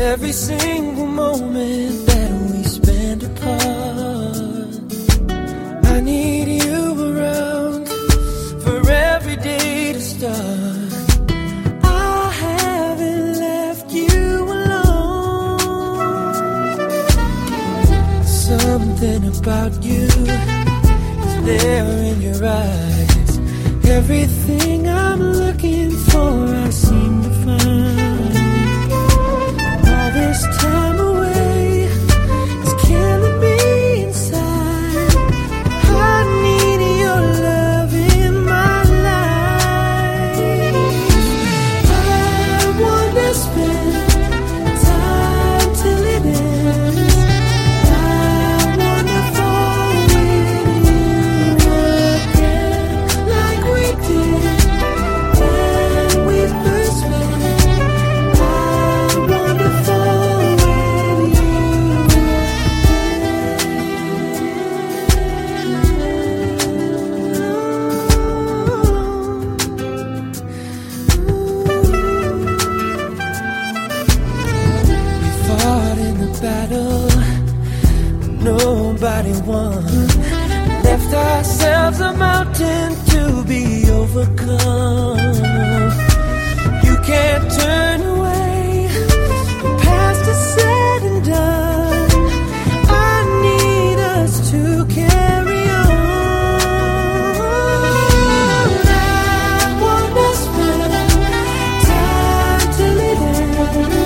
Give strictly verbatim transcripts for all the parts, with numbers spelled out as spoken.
Every single moment that we spend apart, I need you around for every day to start. I haven't left you alone. Something about you is there in your eyes. Everything I'm looking for, I seem to find. This time away is killing me inside. I need your love in my life. I wanna spend time till it ends. I wanna fall with you again, like we did when we first met. I wanna fall. Battle, nobody won. Left ourselves a mountain to be overcome. You can't turn away. The past is said and done. I need us to carry on. I wanna spend time till it ends.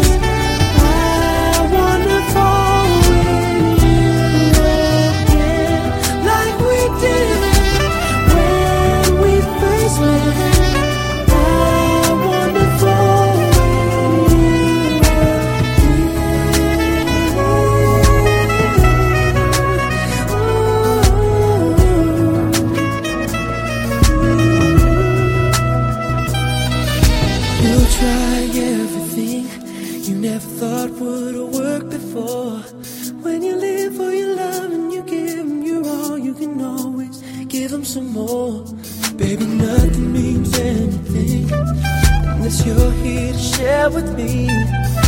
Try everything you never thought would have worked before. When you live for your love and you give them your all, you can always give them some more. Baby, nothing means anything unless you're here to share with me.